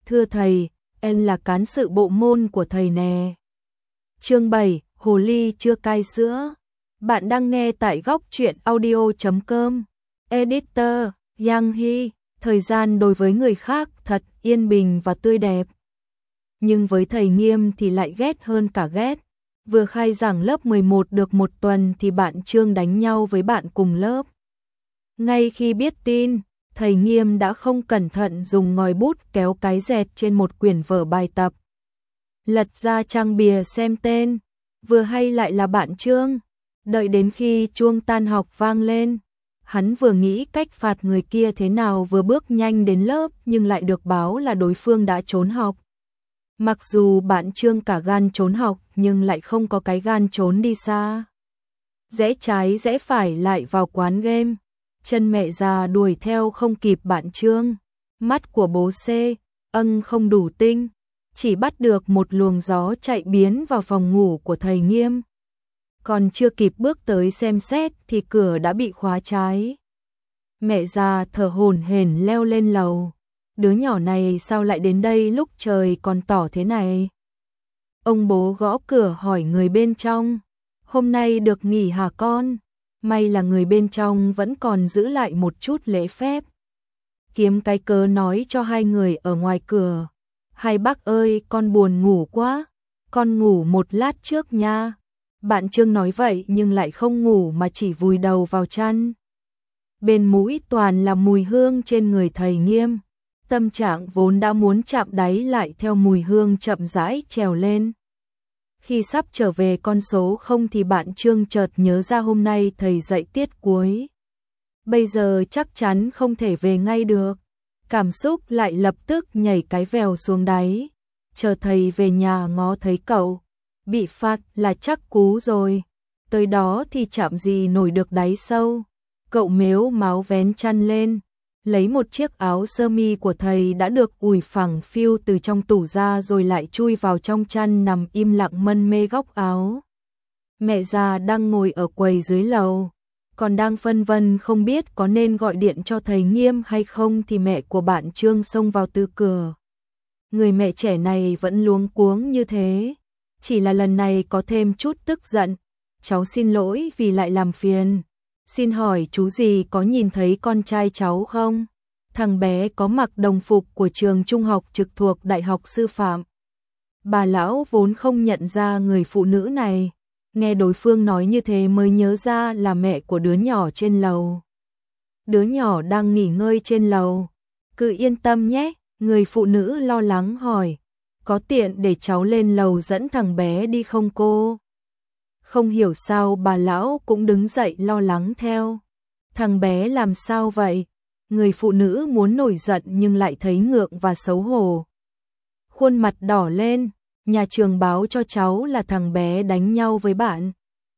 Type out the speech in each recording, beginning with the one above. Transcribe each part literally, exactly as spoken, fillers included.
Thưa thầy, em là cán sự bộ môn của thầy nè. Chương bảy, Hồ ly chưa cai sữa. Bạn đang nghe tại góc truyện audio chấm com. Editor, Yang Hy. Thời gian đối với người khác thật yên bình và tươi đẹp. Nhưng với thầy Nghiêm thì lại ghét hơn cả ghét. Vừa khai giảng lớp mười một được một tuần thì bạn Trương đánh nhau với bạn cùng lớp. Ngay khi biết tin, thầy Nghiêm đã không cẩn thận dùng ngòi bút kéo cái dẹt trên một quyển vở bài tập. Lật ra trang bìa xem tên, vừa hay lại là bạn Trương. Đợi đến khi chuông tan học vang lên, hắn vừa nghĩ cách phạt người kia thế nào vừa bước nhanh đến lớp nhưng lại được báo là đối phương đã trốn học. Mặc dù bạn Trương cả gan trốn học nhưng lại không có cái gan trốn đi xa. Rẽ trái rẽ phải lại vào quán game. Chân mẹ già đuổi theo không kịp bạn Trương. Mắt của bố C, ân không đủ tinh. Chỉ bắt được một luồng gió chạy biến vào phòng ngủ của thầy Nghiêm. Còn chưa kịp bước tới xem xét thì cửa đã bị khóa trái. Mẹ già thở hổn hển leo lên lầu. Đứa nhỏ này sao lại đến đây lúc trời còn tỏ thế này? Ông bố gõ cửa hỏi người bên trong. Hôm nay được nghỉ hả con? May là người bên trong vẫn còn giữ lại một chút lễ phép. Kiếm cái cớ nói cho hai người ở ngoài cửa. Hai bác ơi, con buồn ngủ quá. Con ngủ một lát trước nha. Bạn Trương nói vậy nhưng lại không ngủ mà chỉ vùi đầu vào chăn. Bên mũi toàn là mùi hương trên người thầy Nghiêm. Tâm trạng vốn đã muốn chạm đáy lại theo mùi hương chậm rãi trèo lên. Khi sắp trở về con số không thì bạn Trương chợt nhớ ra hôm nay thầy dạy tiết cuối. Bây giờ chắc chắn không thể về ngay được. Cảm xúc lại lập tức nhảy cái vèo xuống đáy. Chờ thầy về nhà ngó thấy cậu. Bị phạt là chắc cú rồi. Tới đó thì chạm gì nổi được đáy sâu. Cậu mếu máu vén chăn lên. Lấy một chiếc áo sơ mi của thầy đã được ủi phẳng phiu từ trong tủ ra rồi lại chui vào trong chăn nằm im lặng mân mê góc áo. Mẹ già đang ngồi ở quầy dưới lầu, còn đang phân vân không biết có nên gọi điện cho thầy Nghiêm hay không thì mẹ của bạn Trương xông vào từ cửa. Người mẹ trẻ này vẫn luống cuống như thế, chỉ là lần này có thêm chút tức giận. Cháu xin lỗi vì lại làm phiền. Xin hỏi chú gì có nhìn thấy con trai cháu không? Thằng bé có mặc đồng phục của trường trung học trực thuộc Đại học Sư phạm. Bà lão vốn không nhận ra người phụ nữ này. Nghe đối phương nói như thế mới nhớ ra là mẹ của đứa nhỏ trên lầu. Đứa nhỏ đang nghỉ ngơi trên lầu. Cứ yên tâm nhé, người phụ nữ lo lắng hỏi. Có tiện để cháu lên lầu dẫn thằng bé đi không cô? Không hiểu sao bà lão cũng đứng dậy lo lắng theo. Thằng bé làm sao vậy? Người phụ nữ muốn nổi giận nhưng lại thấy ngượng và xấu hổ. Khuôn mặt đỏ lên, nhà trường báo cho cháu là thằng bé đánh nhau với bạn.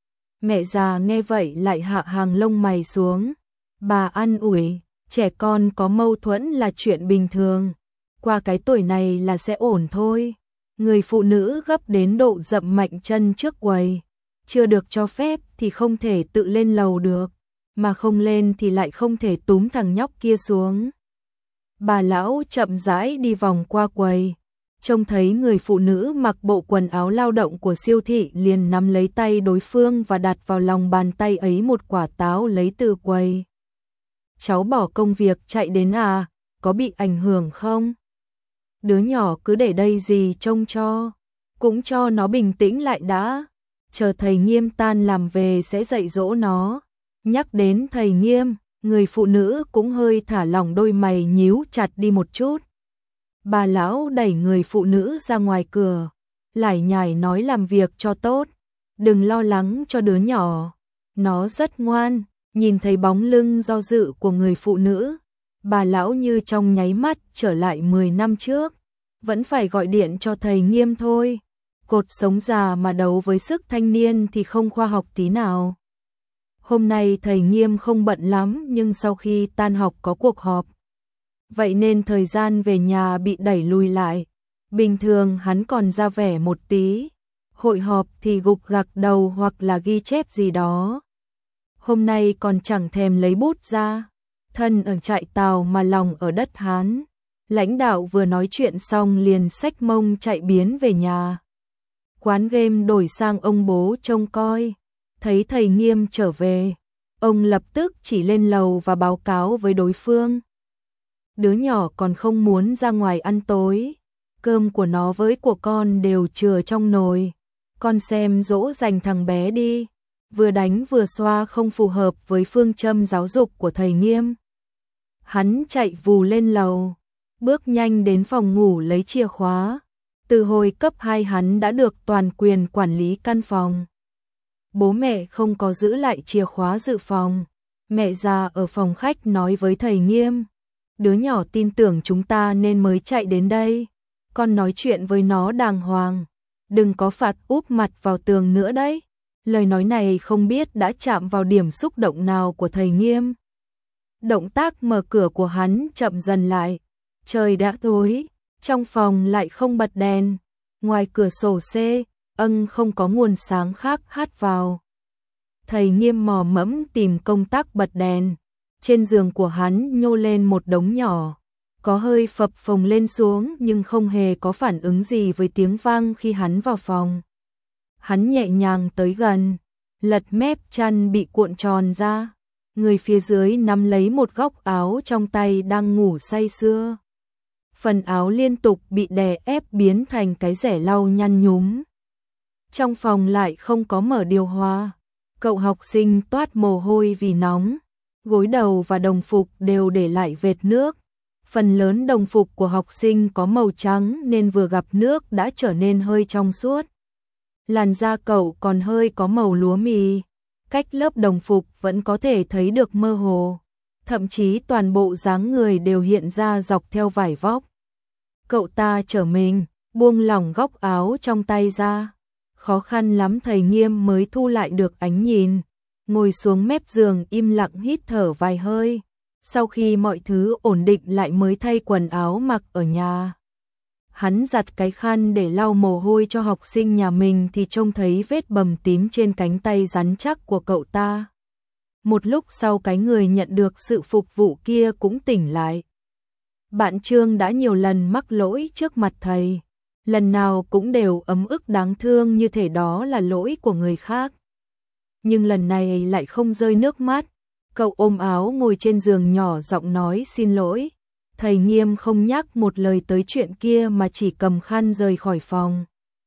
Mẹ già nghe vậy lại hạ hàng lông mày xuống. Bà an ủi, trẻ con có mâu thuẫn là chuyện bình thường. Qua cái tuổi này là sẽ ổn thôi. Người phụ nữ gấp đến độ dậm mạnh chân trước quầy. Chưa được cho phép thì không thể tự lên lầu được, mà không lên thì lại không thể túm thằng nhóc kia xuống. Bà lão chậm rãi đi vòng qua quầy, trông thấy người phụ nữ mặc bộ quần áo lao động của siêu thị liền nắm lấy tay đối phương và đặt vào lòng bàn tay ấy một quả táo lấy từ quầy. Cháu bỏ công việc chạy đến à, có bị ảnh hưởng không? Đứa nhỏ cứ để đây gì trông cho, cũng cho nó bình tĩnh lại đã. Chờ thầy Nghiêm tan làm về sẽ dạy dỗ nó. Nhắc đến thầy Nghiêm, người phụ nữ cũng hơi thả lỏng đôi mày nhíu chặt đi một chút. Bà lão đẩy người phụ nữ ra ngoài cửa, lải nhải nói làm việc cho tốt, đừng lo lắng cho đứa nhỏ, nó rất ngoan. Nhìn thấy bóng lưng do dự của người phụ nữ, bà lão như trong nháy mắt trở lại mười năm trước, vẫn phải gọi điện cho thầy Nghiêm thôi. Cột sống già mà đấu với sức thanh niên thì không khoa học tí nào. Hôm nay thầy Nghiêm không bận lắm nhưng sau khi tan học có cuộc họp. Vậy nên thời gian về nhà bị đẩy lùi lại. Bình thường hắn còn ra vẻ một tí. Hội họp thì gục gặc đầu hoặc là ghi chép gì đó. Hôm nay còn chẳng thèm lấy bút ra. Thân ở trại Tàu mà lòng ở đất Hán. Lãnh đạo vừa nói chuyện xong liền xách mông chạy biến về nhà. Quán game đổi sang ông bố trông coi, thấy thầy Nghiêm trở về, ông lập tức chỉ lên lầu và báo cáo với đối phương. Đứa nhỏ còn không muốn ra ngoài ăn tối, cơm của nó với của con đều chừa trong nồi, con xem dỗ dành thằng bé đi, vừa đánh vừa xoa không phù hợp với phương châm giáo dục của thầy Nghiêm. Hắn chạy vù lên lầu, bước nhanh đến phòng ngủ lấy chìa khóa. Từ hồi cấp hai hắn đã được toàn quyền quản lý căn phòng. Bố mẹ không có giữ lại chìa khóa dự phòng. Mẹ già ở phòng khách nói với thầy Nghiêm, đứa nhỏ tin tưởng chúng ta nên mới chạy đến đây. Con nói chuyện với nó đàng hoàng, đừng có phạt úp mặt vào tường nữa đấy. Lời nói này không biết đã chạm vào điểm xúc động nào của thầy Nghiêm. Động tác mở cửa của hắn chậm dần lại. Trời đã tối, trong phòng lại không bật đèn. Ngoài cửa sổ xe, ân không có nguồn sáng khác hát vào. Thầy Nghiêm mò mẫm tìm công tắc bật đèn. Trên giường của hắn nhô lên một đống nhỏ. Có hơi phập phồng lên xuống nhưng không hề có phản ứng gì với tiếng vang khi hắn vào phòng. Hắn nhẹ nhàng tới gần, lật mép chăn bị cuộn tròn ra. Người phía dưới nắm lấy một góc áo trong tay đang ngủ say sưa. Phần áo liên tục bị đè ép biến thành cái rẻ lau nhăn nhúm. Trong phòng lại không có mở điều hòa. Cậu học sinh toát mồ hôi vì nóng. Gối đầu và đồng phục đều để lại vệt nước. Phần lớn đồng phục của học sinh có màu trắng nên vừa gặp nước đã trở nên hơi trong suốt. Làn da cậu còn hơi có màu lúa mì. Cách lớp đồng phục vẫn có thể thấy được mơ hồ. Thậm chí toàn bộ dáng người đều hiện ra dọc theo vải vóc. Cậu ta trở mình, buông lỏng góc áo trong tay ra. Khó khăn lắm thầy Nghiêm mới thu lại được ánh nhìn. Ngồi xuống mép giường im lặng hít thở vài hơi. Sau khi mọi thứ ổn định lại mới thay quần áo mặc ở nhà. Hắn giặt cái khăn để lau mồ hôi cho học sinh nhà mình thì trông thấy vết bầm tím trên cánh tay rắn chắc của cậu ta. Một lúc sau cái người nhận được sự phục vụ kia cũng tỉnh lại. Bạn Trương đã nhiều lần mắc lỗi trước mặt thầy. Lần nào cũng đều ấm ức đáng thương như thể đó là lỗi của người khác. Nhưng lần này lại không rơi nước mắt. Cậu ôm áo ngồi trên giường nhỏ giọng nói xin lỗi. Thầy Nghiêm không nhắc một lời tới chuyện kia mà chỉ cầm khăn rời khỏi phòng.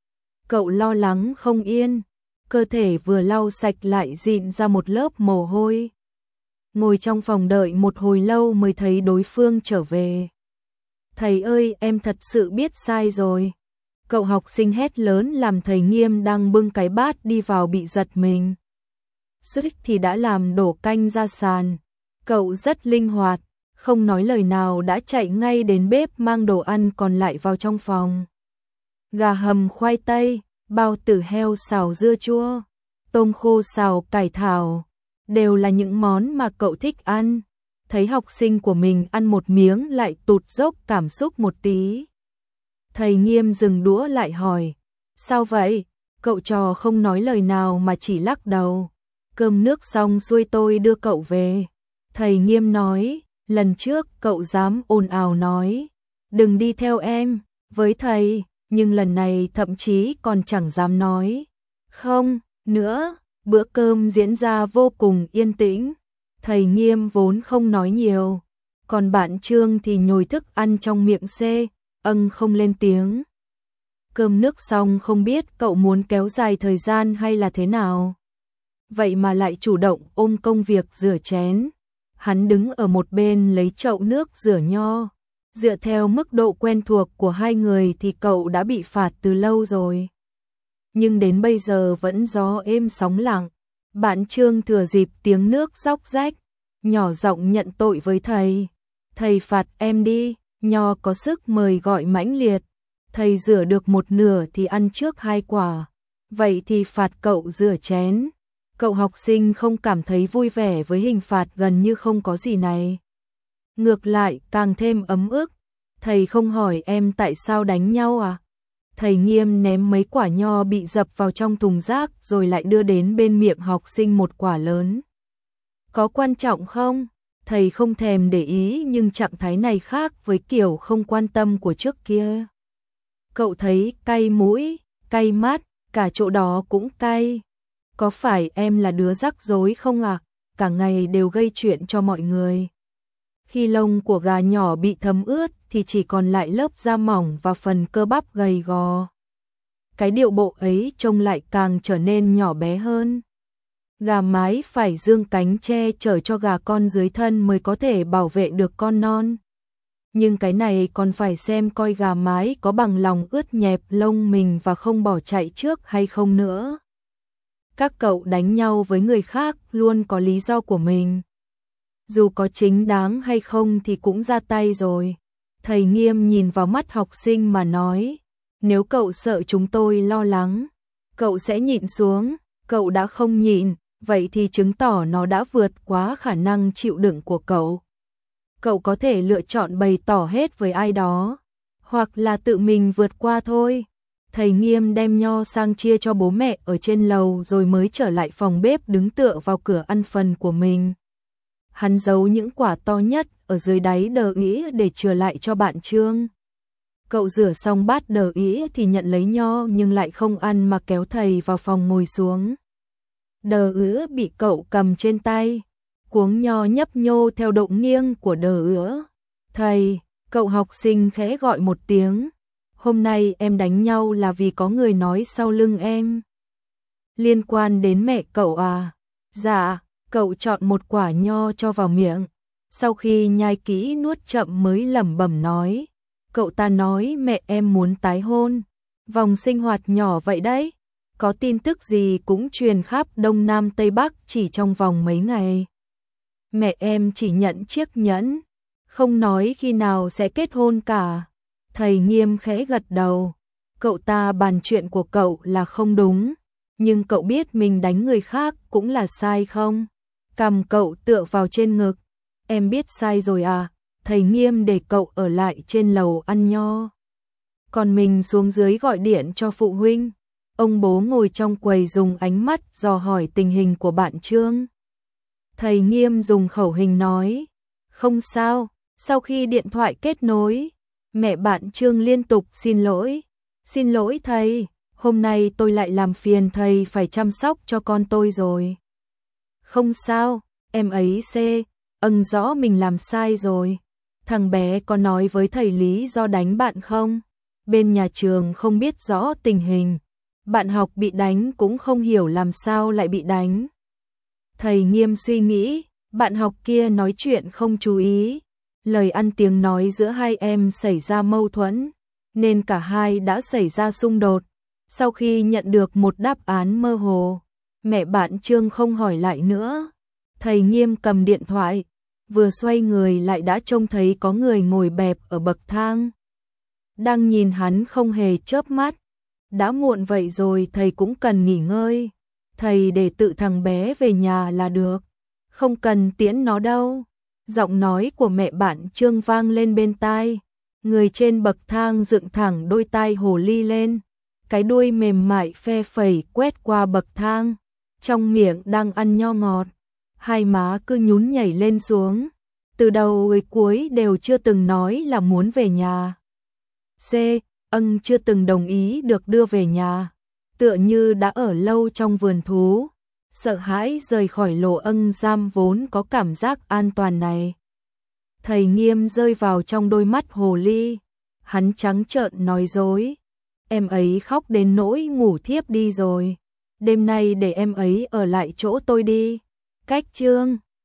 Cậu lo lắng không yên, cơ thể vừa lau sạch lại dịn ra một lớp mồ hôi. Ngồi trong phòng đợi một hồi lâu mới thấy đối phương trở về. Thầy ơi, em thật sự biết sai rồi. Cậu học sinh hét lớn làm thầy Nghiêm đang bưng cái bát đi vào bị giật mình. Suýt thì đã làm đổ canh ra sàn. Cậu rất linh hoạt, không nói lời nào đã chạy ngay đến bếp mang đồ ăn còn lại vào trong phòng. Gà hầm khoai tây, bao tử heo xào dưa chua, tôm khô xào cải thảo, đều là những món mà cậu thích ăn. Thấy học sinh của mình ăn một miếng lại tụt dốc cảm xúc một tí. Thầy Nghiêm dừng đũa lại hỏi, sao vậy? Cậu trò không nói lời nào mà chỉ lắc đầu. Cơm nước xong xuôi tôi đưa cậu về. Thầy Nghiêm nói, lần trước cậu dám ồn ào nói, đừng đi theo em, với thầy, nhưng lần này thậm chí còn chẳng dám nói. Không, nữa, bữa cơm diễn ra vô cùng yên tĩnh. Thầy Nghiêm vốn không nói nhiều, còn bạn Trương thì nhồi thức ăn trong miệng xê, âng không lên tiếng. Cơm nước xong không biết cậu muốn kéo dài thời gian hay là thế nào. Vậy mà lại chủ động ôm công việc rửa chén. Hắn đứng ở một bên lấy chậu nước rửa nho. Dựa theo mức độ quen thuộc của hai người thì cậu đã bị phạt từ lâu rồi. Nhưng đến bây giờ vẫn gió êm sóng lặng. Bạn Trương thừa dịp tiếng nước róc rách, nhỏ giọng nhận tội với thầy. Thầy phạt em đi, nho có sức mời gọi mãnh liệt. Thầy rửa được một nửa thì ăn trước hai quả. Vậy thì phạt cậu rửa chén. Cậu học sinh không cảm thấy vui vẻ với hình phạt gần như không có gì này. Ngược lại càng thêm ấm ức. Thầy không hỏi em tại sao đánh nhau à? Thầy Nghiêm ném mấy quả nho bị dập vào trong thùng rác rồi lại đưa đến bên miệng học sinh một quả lớn. Có quan trọng không? Thầy không thèm để ý nhưng trạng thái này khác với kiểu không quan tâm của trước kia. Cậu thấy cay mũi, cay mắt, cả chỗ đó cũng cay. Có phải em là đứa rắc rối không ạ? À? Cả ngày đều gây chuyện cho mọi người. Khi lông của gà nhỏ bị thấm ướt thì chỉ còn lại lớp da mỏng và phần cơ bắp gầy gò. Cái điệu bộ ấy trông lại càng trở nên nhỏ bé hơn. Gà mái phải dương cánh che chở cho gà con dưới thân mới có thể bảo vệ được con non. Nhưng cái này còn phải xem coi gà mái có bằng lòng ướt nhẹp lông mình và không bỏ chạy trước hay không nữa. Các cậu đánh nhau với người khác luôn có lý do của mình. Dù có chính đáng hay không thì cũng ra tay rồi. Thầy Nghiêm nhìn vào mắt học sinh mà nói, nếu cậu sợ chúng tôi lo lắng, cậu sẽ nhịn xuống, cậu đã không nhịn, vậy thì chứng tỏ nó đã vượt quá khả năng chịu đựng của cậu. Cậu có thể lựa chọn bày tỏ hết với ai đó, hoặc là tự mình vượt qua thôi. Thầy Nghiêm đem nho sang chia cho bố mẹ ở trên lầu rồi mới trở lại phòng bếp đứng tựa vào cửa ăn phần của mình. Hắn giấu những quả to nhất ở dưới đáy đờ ĩ để chừa lại cho bạn Trương. Cậu rửa xong bát đờ ĩ thì nhận lấy nho nhưng lại không ăn mà kéo thầy vào phòng ngồi xuống. Đờ ứa bị cậu cầm trên tay, cuống nho nhấp nhô theo độ nghiêng của đờ ứa. Thầy, cậu học sinh khẽ gọi một tiếng. Hôm nay em đánh nhau là vì có người nói sau lưng em. Liên quan đến mẹ cậu à? Dạ, cậu chọn một quả nho cho vào miệng. Sau khi nhai kỹ nuốt chậm mới lẩm bẩm nói. Cậu ta nói mẹ em muốn tái hôn. Vòng sinh hoạt nhỏ vậy đấy. Có tin tức gì cũng truyền khắp Đông Nam Tây Bắc chỉ trong vòng mấy ngày. Mẹ em chỉ nhận chiếc nhẫn, không nói khi nào sẽ kết hôn cả. Thầy Nghiêm khẽ gật đầu. Cậu ta bàn chuyện của cậu là không đúng, nhưng cậu biết mình đánh người khác cũng là sai không? Cầm cậu tựa vào trên ngực. Em biết sai rồi à? Thầy Nghiêm để cậu ở lại trên lầu ăn nho. Còn mình xuống dưới gọi điện cho phụ huynh. Ông bố ngồi trong quầy dùng ánh mắt dò hỏi tình hình của bạn Trương. Thầy Nghiêm dùng khẩu hình nói. Không sao, sau khi điện thoại kết nối, mẹ bạn Trương liên tục xin lỗi. Xin lỗi thầy, hôm nay tôi lại làm phiền thầy phải chăm sóc cho con tôi rồi. Không sao, em ấy xê, âng rõ mình làm sai rồi. Thằng bé có nói với thầy lý do đánh bạn không? Bên nhà trường không biết rõ tình hình. Bạn học bị đánh cũng không hiểu làm sao lại bị đánh. Thầy Nghiêm suy nghĩ, bạn học kia nói chuyện không chú ý. Lời ăn tiếng nói giữa hai em xảy ra mâu thuẫn, nên cả hai đã xảy ra xung đột. Sau khi nhận được một đáp án mơ hồ, mẹ bạn Trương không hỏi lại nữa. Thầy Nghiêm cầm điện thoại, vừa xoay người lại đã trông thấy có người ngồi bẹp ở bậc thang. Đang nhìn hắn không hề chớp mắt. Đã muộn vậy rồi thầy cũng cần nghỉ ngơi. Thầy để tự thằng bé về nhà là được. Không cần tiễn nó đâu. Giọng nói của mẹ bạn Trương vang lên bên tai. Người trên bậc thang dựng thẳng đôi tai hồ ly lên. Cái đuôi mềm mại phe phẩy quét qua bậc thang. Trong miệng đang ăn nho ngọt. Hai má cứ nhún nhảy lên xuống. Từ đầu tới cuối đều chưa từng nói là muốn về nhà. C. Ân chưa từng đồng ý được đưa về nhà. Tựa như đã ở lâu trong vườn thú. Sợ hãi rời khỏi lỗ ân giam vốn có cảm giác an toàn này. Thầy Nghiêm rơi vào trong đôi mắt hồ ly. Hắn trắng trợn nói dối. Em ấy khóc đến nỗi ngủ thiếp đi rồi. Đêm nay để em ấy ở lại chỗ tôi đi. Cách Trương.